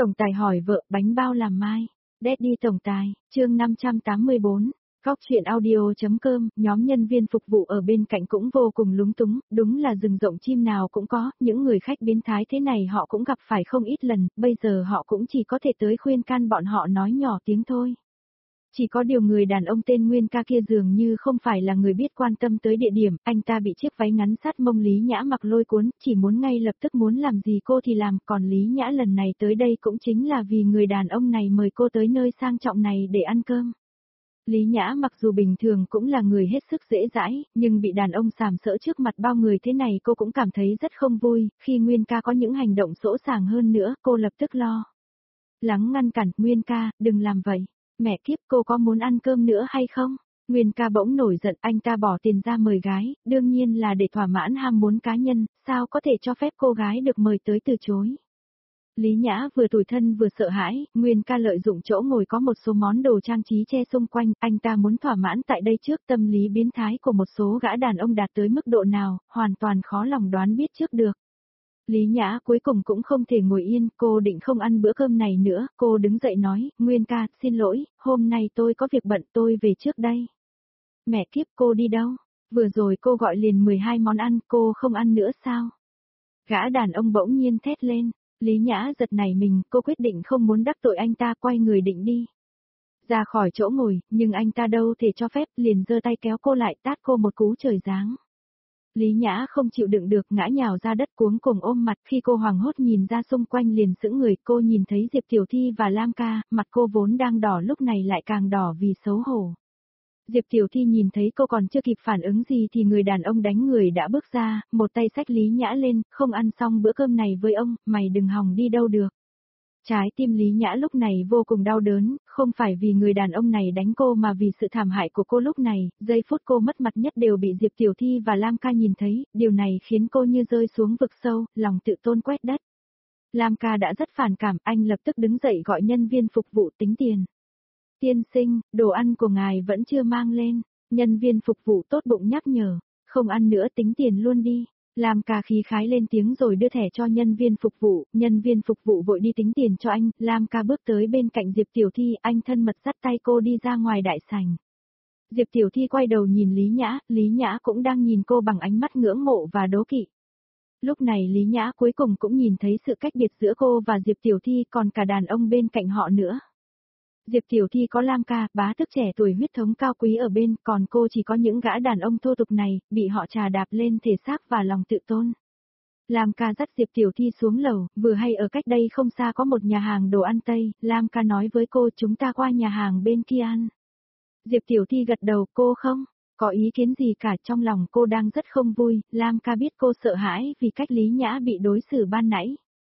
Tổng tài hỏi vợ bánh bao làm mai. Daddy tổng tài, chương 584. Góc chuyện audio.com, nhóm nhân viên phục vụ ở bên cạnh cũng vô cùng lúng túng, đúng là rừng rộng chim nào cũng có, những người khách biến thái thế này họ cũng gặp phải không ít lần, bây giờ họ cũng chỉ có thể tới khuyên can bọn họ nói nhỏ tiếng thôi. Chỉ có điều người đàn ông tên Nguyên ca kia dường như không phải là người biết quan tâm tới địa điểm, anh ta bị chiếc váy ngắn sát mông Lý Nhã mặc lôi cuốn, chỉ muốn ngay lập tức muốn làm gì cô thì làm, còn Lý Nhã lần này tới đây cũng chính là vì người đàn ông này mời cô tới nơi sang trọng này để ăn cơm. Lý Nhã mặc dù bình thường cũng là người hết sức dễ dãi, nhưng bị đàn ông sàm sỡ trước mặt bao người thế này cô cũng cảm thấy rất không vui, khi Nguyên ca có những hành động sỗ sàng hơn nữa, cô lập tức lo lắng ngăn cản, Nguyên ca, đừng làm vậy. Mẹ kiếp, cô có muốn ăn cơm nữa hay không? Nguyên ca bỗng nổi giận, anh ta bỏ tiền ra mời gái, đương nhiên là để thỏa mãn ham muốn cá nhân, sao có thể cho phép cô gái được mời tới từ chối. Lý Nhã vừa tủi thân vừa sợ hãi, Nguyên ca lợi dụng chỗ ngồi có một số món đồ trang trí che xung quanh, anh ta muốn thỏa mãn tại đây trước. Tâm lý biến thái của một số gã đàn ông đạt tới mức độ nào, hoàn toàn khó lòng đoán biết trước được. Lý Nhã cuối cùng cũng không thể ngồi yên, cô định không ăn bữa cơm này nữa, cô đứng dậy nói, Nguyên ca, xin lỗi, hôm nay tôi có việc bận, tôi về trước đây. Mẹ kiếp, cô đi đâu? Vừa rồi cô gọi liền 12 món ăn, cô không ăn nữa sao? Gã đàn ông bỗng nhiên thét lên, Lý Nhã giật nảy mình, cô quyết định không muốn đắc tội anh ta, quay người định đi ra khỏi chỗ ngồi, nhưng anh ta đâu thể cho phép, liền giơ tay kéo cô lại, tát cô một cú trời giáng. Lý Nhã không chịu đựng được, ngã nhào ra đất cuống cùng ôm mặt, khi cô hoảng hốt nhìn ra xung quanh liền sững người, cô nhìn thấy Diệp Tiểu Thi và Lam ca, mặt cô vốn đang đỏ lúc này lại càng đỏ vì xấu hổ. Diệp Tiểu Thi nhìn thấy cô còn chưa kịp phản ứng gì thì người đàn ông đánh người đã bước ra, một tay xách Lý Nhã lên, không ăn xong bữa cơm này với ông, mày đừng hòng đi đâu được. Trái tim Lý Nhã lúc này vô cùng đau đớn, không phải vì người đàn ông này đánh cô mà vì sự thảm hại của cô lúc này, giây phút cô mất mặt nhất đều bị Diệp Tiểu Thi và Lam ca nhìn thấy, điều này khiến cô như rơi xuống vực sâu, lòng tự tôn quét đất. Lam ca đã rất phản cảm, anh lập tức đứng dậy gọi nhân viên phục vụ tính tiền. Tiên sinh, đồ ăn của ngài vẫn chưa mang lên, nhân viên phục vụ tốt bụng nhắc nhở, không ăn nữa tính tiền luôn đi. Lam ca khí khái lên tiếng rồi đưa thẻ cho nhân viên phục vụ vội đi tính tiền cho anh, Lam ca bước tới bên cạnh Diệp Tiểu Thi, anh thân mật dắt tay cô đi ra ngoài đại sảnh. Diệp Tiểu Thi quay đầu nhìn Lý Nhã cũng đang nhìn cô bằng ánh mắt ngưỡng mộ và đố kỵ. Lúc này Lý Nhã cuối cùng cũng nhìn thấy sự cách biệt giữa cô và Diệp Tiểu Thi còn cả đàn ông bên cạnh họ nữa. Diệp Tiểu Thi có Lam ca, bá tước trẻ tuổi huyết thống cao quý ở bên, còn cô chỉ có những gã đàn ông thô tục này, bị họ trà đạp lên thể xác và lòng tự tôn. Lam ca dắt Diệp Tiểu Thi xuống lầu, vừa hay ở cách đây không xa có một nhà hàng đồ ăn Tây, Lam ca nói với cô chúng ta qua nhà hàng bên kia ăn. Diệp Tiểu Thi gật đầu, cô không có ý kiến gì cả, trong lòng cô đang rất không vui, Lam ca biết cô sợ hãi vì cách Lý Nhã bị đối xử ban nãy.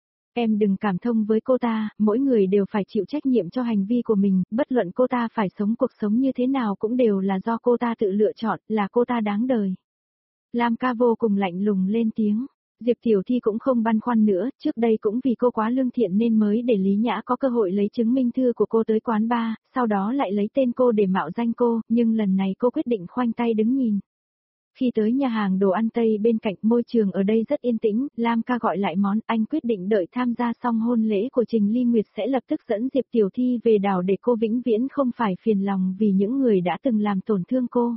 Em đừng cảm thông với cô ta, mỗi người đều phải chịu trách nhiệm cho hành vi của mình, bất luận cô ta phải sống cuộc sống như thế nào cũng đều là do cô ta tự lựa chọn, là cô ta đáng đời. Lam ca vô cùng lạnh lùng lên tiếng, Diệp Tiểu Thi cũng không băn khoăn nữa, trước đây cũng vì cô quá lương thiện nên mới để Lý Nhã có cơ hội lấy chứng minh thư của cô tới quán bar, sau đó lại lấy tên cô để mạo danh cô, nhưng lần này cô quyết định khoanh tay đứng nhìn. Khi tới nhà hàng đồ ăn Tây bên cạnh, môi trường ở đây rất yên tĩnh, Lam ca gọi lại món, anh quyết định đợi tham gia xong hôn lễ của Trình Ly Nguyệt sẽ lập tức dẫn Diệp Tiểu Thi về đảo để cô vĩnh viễn không phải phiền lòng vì những người đã từng làm tổn thương cô.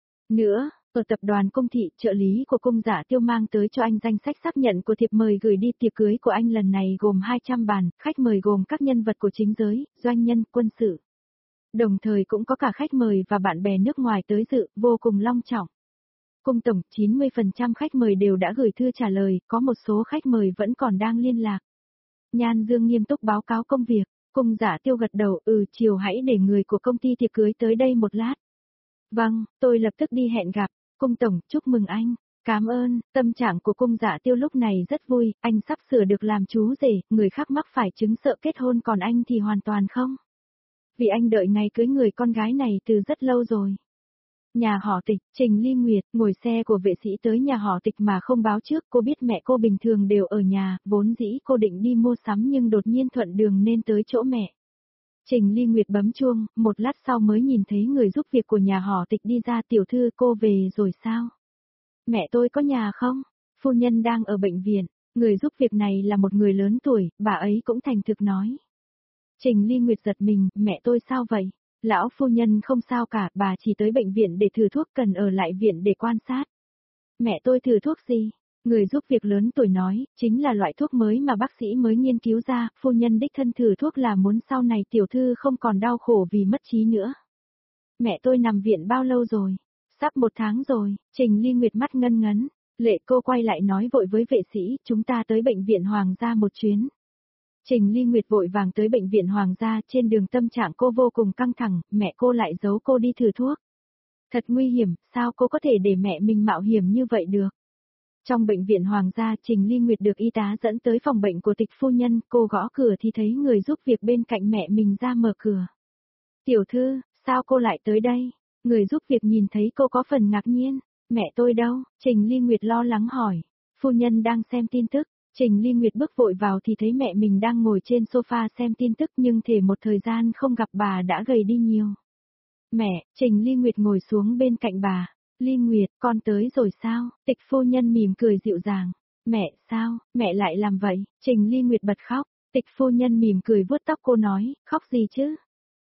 Nữa, ở tập đoàn Cung Thị, trợ lý của Cung Giả Tiêu mang tới cho anh danh sách xác nhận của thiệp mời gửi đi. Tiệc cưới của anh lần này gồm 200 bàn, khách mời gồm các nhân vật của chính giới, doanh nhân, quân sự. Đồng thời cũng có cả khách mời và bạn bè nước ngoài tới dự, vô cùng long trọng. Cung tổng, 90% khách mời đều đã gửi thư trả lời, có một số khách mời vẫn còn đang liên lạc. Nhan Dương nghiêm túc báo cáo công việc, Cung Giả Tiêu gật đầu, chiều hãy để người của công ty tiệc cưới tới đây một lát. Vâng, tôi lập tức đi hẹn gặp. Cung tổng, chúc mừng anh. Cảm ơn, tâm trạng của Cung Giả Tiêu lúc này rất vui, anh sắp sửa được làm chú rể, người khác mắc phải chứng sợ kết hôn còn anh thì hoàn toàn không. Vì anh đợi ngày cưới người con gái này từ rất lâu rồi. Nhà họ Tịch, Trình Ly Nguyệt, ngồi xe của vệ sĩ tới nhà họ Tịch mà không báo trước, cô biết mẹ cô bình thường đều ở nhà, vốn dĩ cô định đi mua sắm nhưng đột nhiên thuận đường nên tới chỗ mẹ. Trình Ly Nguyệt bấm chuông, một lát sau mới nhìn thấy người giúp việc của nhà họ Tịch đi ra. Tiểu thư, cô về rồi sao? Mẹ tôi có nhà không? Phu nhân đang ở bệnh viện. Người giúp việc này là một người lớn tuổi, bà ấy cũng thành thực nói. Trình Ly Nguyệt giật mình, mẹ tôi sao vậy? Lão phu nhân không sao cả, bà chỉ tới bệnh viện để thử thuốc, cần ở lại viện để quan sát. Mẹ tôi thử thuốc gì? Người giúp việc lớn tuổi nói, chính là loại thuốc mới mà bác sĩ mới nghiên cứu ra, phu nhân đích thân thử thuốc là muốn sau này tiểu thư không còn đau khổ vì mất trí nữa. Mẹ tôi nằm viện bao lâu rồi? Sắp 1 tháng rồi, Trình Ly Nguyệt mắt ngân ngấn. Lệ cô quay lại nói vội với vệ sĩ, chúng ta tới bệnh viện Hoàng gia một chuyến. Trình Ly Nguyệt vội vàng tới bệnh viện Hoàng gia, trên đường tâm trạng cô vô cùng căng thẳng, mẹ cô lại giấu cô đi thử thuốc. Thật nguy hiểm, sao cô có thể để mẹ mình mạo hiểm như vậy được? Trong bệnh viện Hoàng gia, Trình Ly Nguyệt được y tá dẫn tới phòng bệnh của Tịch phu nhân, cô gõ cửa thì thấy người giúp việc bên cạnh mẹ mình ra mở cửa. Tiểu thư, sao cô lại tới đây? Người giúp việc nhìn thấy cô có phần ngạc nhiên. Mẹ tôi đâu? Trình Ly Nguyệt lo lắng hỏi. Phu nhân đang xem tin tức. Trình Ly Nguyệt bước vội vào thì thấy mẹ mình đang ngồi trên sofa xem tin tức, nhưng thể một thời gian không gặp bà đã gầy đi nhiều. Mẹ, Trình Ly Nguyệt ngồi xuống bên cạnh bà. Ly Nguyệt, con tới rồi sao? Tịch phu nhân mỉm cười dịu dàng. Mẹ, sao, mẹ lại làm vậy? Trình Ly Nguyệt bật khóc. Tịch phu nhân mỉm cười vuốt tóc cô nói, khóc gì chứ?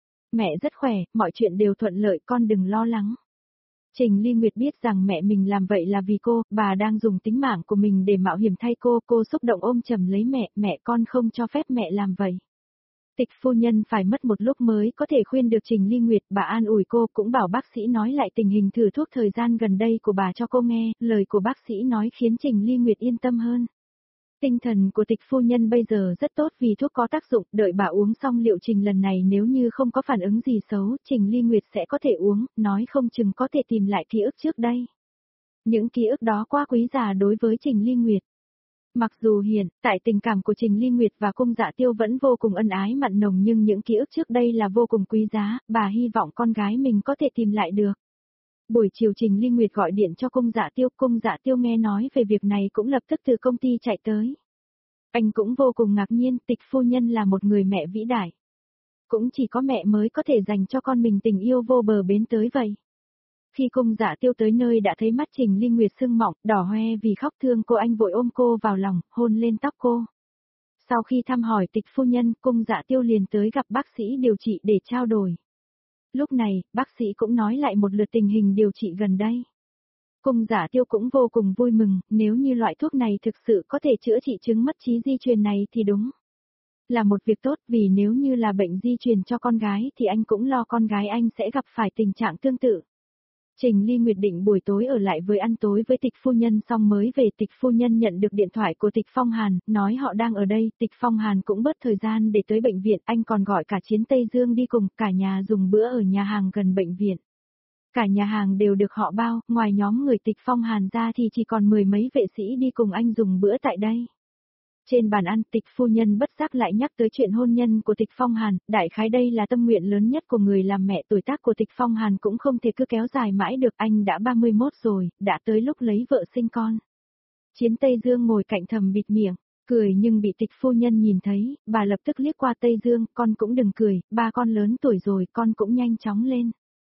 Mẹ rất khỏe, mọi chuyện đều thuận lợi, con đừng lo lắng. Trình Ly Nguyệt biết rằng mẹ mình làm vậy là vì cô, bà đang dùng tính mạng của mình để mạo hiểm thay cô xúc động ôm chầm lấy mẹ con không cho phép mẹ làm vậy. Tịch phu nhân phải mất một lúc mới có thể khuyên được Trình Ly Nguyệt, bà an ủi cô, cũng bảo bác sĩ nói lại tình hình thử thuốc thời gian gần đây của bà cho cô nghe, lời của bác sĩ nói khiến Trình Ly Nguyệt yên tâm hơn. Tinh thần của Tịch phu nhân bây giờ rất tốt vì thuốc có tác dụng, đợi bà uống xong liệu trình lần này nếu như không có phản ứng gì xấu, Trình Ly Nguyệt sẽ có thể uống, nói không chừng có thể tìm lại ký ức trước đây. Những ký ức đó quá quý giá đối với Trình Ly Nguyệt. Mặc dù hiện tại tình cảm của Trình Ly Nguyệt và Cung Dạ Tiêu vẫn vô cùng ân ái mặn nồng, nhưng những ký ức trước đây là vô cùng quý giá, bà hy vọng con gái mình có thể tìm lại được. Buổi chiều Trình Ly Nguyệt gọi điện cho Cung Dạ Tiêu nghe nói về việc này cũng lập tức từ công ty chạy tới. Anh cũng vô cùng ngạc nhiên, Tịch phu nhân là một người mẹ vĩ đại. Cũng chỉ có mẹ mới có thể dành cho con mình tình yêu vô bờ bến tới vậy. Khi Cung Dạ Tiêu tới nơi đã thấy mắt Trình Ly Nguyệt sưng mọng, đỏ hoe vì khóc thương cô, anh vội ôm cô vào lòng, hôn lên tóc cô. Sau khi thăm hỏi Tịch phu nhân, Cung Dạ Tiêu liền tới gặp bác sĩ điều trị để trao đổi. Lúc này, bác sĩ cũng nói lại một lượt tình hình điều trị gần đây. Cung Dạ Tiêu cũng vô cùng vui mừng, nếu như loại thuốc này thực sự có thể chữa trị chứng mất trí di truyền này thì đúng là một việc tốt, vì nếu như là bệnh di truyền cho con gái thì anh cũng lo con gái anh sẽ gặp phải tình trạng tương tự. Trình Ly Nguyệt định buổi tối ở lại với ăn tối với Tịch phu nhân xong mới về. Tịch phu nhân nhận được điện thoại của Tịch Phong Hàn, nói họ đang ở đây. Tịch Phong Hàn cũng bớt thời gian để tới bệnh viện, anh còn gọi cả Chiến Tây Dương đi cùng, cả nhà dùng bữa ở nhà hàng gần bệnh viện. Cả nhà hàng đều được họ bao, ngoài nhóm người Tịch Phong Hàn ra thì chỉ còn 10 mấy vệ sĩ đi cùng anh dùng bữa tại đây. Trên bàn ăn, Tịch phu nhân bất giác lại nhắc tới chuyện hôn nhân của Tịch Phong Hàn, đại khái đây là tâm nguyện lớn nhất của người làm mẹ, tuổi tác của Tịch Phong Hàn cũng không thể cứ kéo dài mãi được, anh đã 31 rồi, đã tới lúc lấy vợ sinh con. Chiến Tây Dương ngồi cạnh thầm bịt miệng, cười nhưng bị Tịch phu nhân nhìn thấy, bà lập tức liếc qua Tây Dương, con cũng đừng cười, ba con lớn tuổi rồi, con cũng nhanh chóng lên.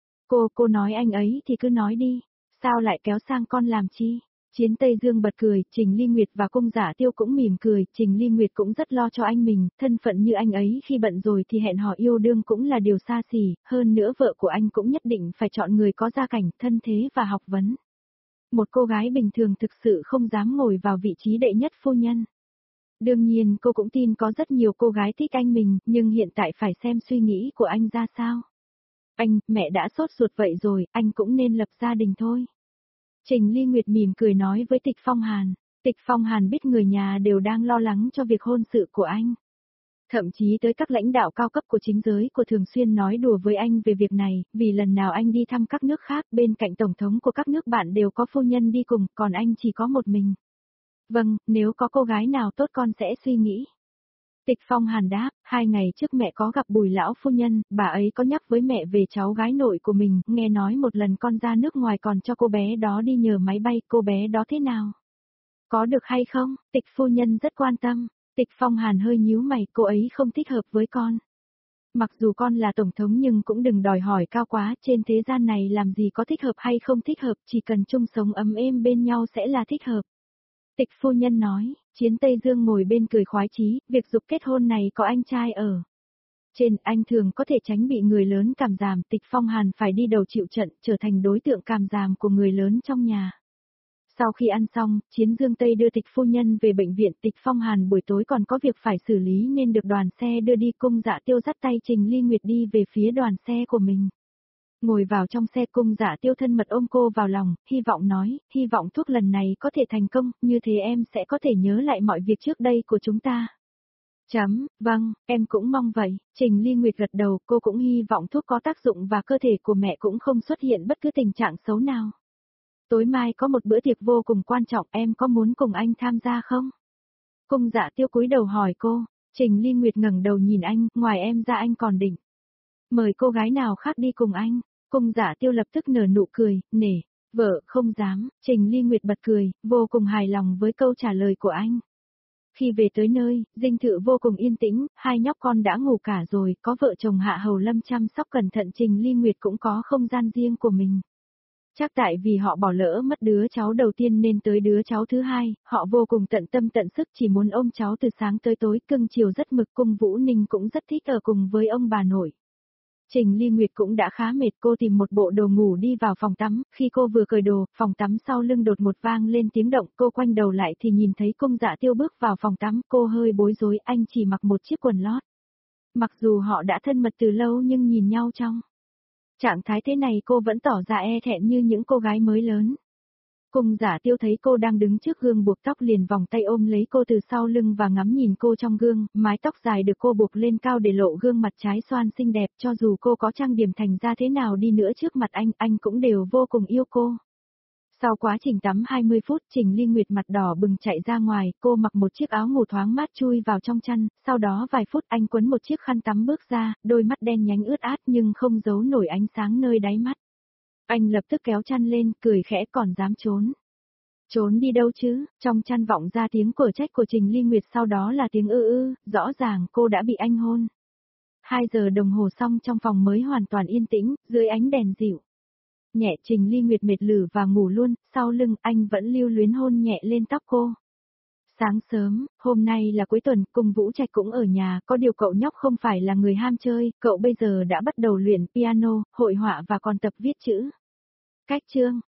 Cô nói anh ấy thì cứ nói đi, sao lại kéo sang con làm chi? Chiến Tây Dương bật cười, Trình Ly Nguyệt và Cung Dạ Tiêu cũng mỉm cười, Trình Ly Nguyệt cũng rất lo cho anh mình, thân phận như anh ấy khi bận rồi thì hẹn hò yêu đương cũng là điều xa xỉ, hơn nữa vợ của anh cũng nhất định phải chọn người có gia cảnh, thân thế và học vấn. Một cô gái bình thường thực sự không dám ngồi vào vị trí đệ nhất phu nhân. Đương nhiên cô cũng tin có rất nhiều cô gái thích anh mình, nhưng hiện tại phải xem suy nghĩ của anh ra sao. Anh, mẹ đã sốt ruột vậy rồi, anh cũng nên lập gia đình thôi. Trình Ly Nguyệt mỉm cười nói với Tịch Phong Hàn. Tịch Phong Hàn biết người nhà đều đang lo lắng cho việc hôn sự của anh. Thậm chí tới các lãnh đạo cao cấp của chính giới của thường xuyên nói đùa với anh về việc này, vì lần nào anh đi thăm các nước khác bên cạnh tổng thống của các nước bạn đều có phu nhân đi cùng, còn anh chỉ có một mình. Vâng, nếu có cô gái nào tốt con sẽ suy nghĩ. Tịch Phong Hàn đáp, 2 ngày trước mẹ có gặp Bùi lão phu nhân, bà ấy có nhắc với mẹ về cháu gái nội của mình, nghe nói một lần con ra nước ngoài còn cho cô bé đó đi nhờ máy bay, cô bé đó thế nào? Có được hay không? Tịch phu nhân rất quan tâm. Tịch Phong Hàn hơi nhíu mày, cô ấy không thích hợp với con. Mặc dù con là tổng thống nhưng cũng đừng đòi hỏi cao quá, trên thế gian này làm gì có thích hợp hay không thích hợp, chỉ cần chung sống ấm êm bên nhau sẽ là thích hợp. Tịch phu nhân nói, Chiến Tây Dương ngồi bên cười khoái chí, việc dục kết hôn này có anh trai ở. Trên anh thường có thể tránh bị người lớn cảm giảm, Tịch Phong Hàn phải đi đầu chịu trận, trở thành đối tượng cảm giảm của người lớn trong nhà. Sau khi ăn xong, Chiến Dương Tây đưa Tịch phu nhân về bệnh viện, Tịch Phong Hàn buổi tối còn có việc phải xử lý nên được đoàn xe đưa đi. Cung Dạ Tiêu dắt tay Trình Ly Nguyệt đi về phía đoàn xe của mình. Ngồi vào trong xe, Cung Dạ Tiêu thân mật ôm cô vào lòng, hy vọng nói, hy vọng thuốc lần này có thể thành công, như thế em sẽ có thể nhớ lại mọi việc trước đây của chúng ta. Vâng, em cũng mong vậy. Trình Ly Nguyệt gật đầu, cô cũng hy vọng thuốc có tác dụng và cơ thể của mẹ cũng không xuất hiện bất cứ tình trạng xấu nào. Tối mai có một bữa tiệc vô cùng quan trọng, em có muốn cùng anh tham gia không? Cung Dạ Tiêu cúi đầu hỏi cô. Trình Ly Nguyệt ngẩng đầu nhìn anh, ngoài em ra anh còn định mời cô gái nào khác đi cùng anh? Cung Dạ Tiêu lập tức nở nụ cười, nể. Vợ, không dám. Trình Ly Nguyệt bật cười, vô cùng hài lòng với câu trả lời của anh. Khi về tới nơi, dinh thự vô cùng yên tĩnh, hai nhóc con đã ngủ cả rồi, có vợ chồng Hạ Hầu Lâm chăm sóc cẩn thận, Trình Ly Nguyệt cũng có không gian riêng của mình. Chắc tại vì họ bỏ lỡ mất đứa cháu đầu tiên nên tới đứa cháu thứ hai, họ vô cùng tận tâm tận sức chỉ muốn ôm cháu từ sáng tới tối, cưng chiều rất mực. Cung Vũ Ninh cũng rất thích ở cùng với ông bà nội. Trình Ly Nguyệt cũng đã khá mệt, cô tìm một bộ đồ ngủ đi vào phòng tắm, khi cô vừa cởi đồ, phòng tắm sau lưng đột một vang lên tiếng động, cô quay đầu lại thì nhìn thấy Cung Dạ Tiêu bước vào phòng tắm, cô hơi bối rối, anh chỉ mặc một chiếc quần lót. Mặc dù họ đã thân mật từ lâu nhưng nhìn nhau trong trạng thái thế này cô vẫn tỏ ra e thẹn như những cô gái mới lớn. Cung Dạ Tiêu thấy cô đang đứng trước gương buộc tóc liền vòng tay ôm lấy cô từ sau lưng và ngắm nhìn cô trong gương, mái tóc dài được cô buộc lên cao để lộ gương mặt trái xoan xinh đẹp, cho dù cô có trang điểm thành ra thế nào đi nữa trước mặt anh cũng đều vô cùng yêu cô. Sau quá trình tắm 20 phút, Trình Ly Nguyệt mặt đỏ bừng chạy ra ngoài, cô mặc một chiếc áo ngủ thoáng mát chui vào trong chăn, sau đó vài phút anh quấn một chiếc khăn tắm bước ra, đôi mắt đen nhánh ướt át nhưng không giấu nổi ánh sáng nơi đáy mắt. Anh lập tức kéo chăn lên, cười khẽ, còn dám trốn. Trốn đi đâu chứ? Trong chăn vọng ra tiếng của trách của Trình Ly Nguyệt, sau đó là tiếng rõ ràng cô đã bị anh hôn. 2 giờ đồng hồ xong trong phòng mới hoàn toàn yên tĩnh, dưới ánh đèn dịu nhẹ, Trình Ly Nguyệt mệt lử và ngủ luôn, sau lưng anh vẫn lưu luyến hôn nhẹ lên tóc cô. Sáng sớm, hôm nay là cuối tuần, Cung Vũ Trạch cũng ở nhà, có điều cậu nhóc không phải là người ham chơi, cậu bây giờ đã bắt đầu luyện piano, hội họa và còn tập viết chữ. Cách chương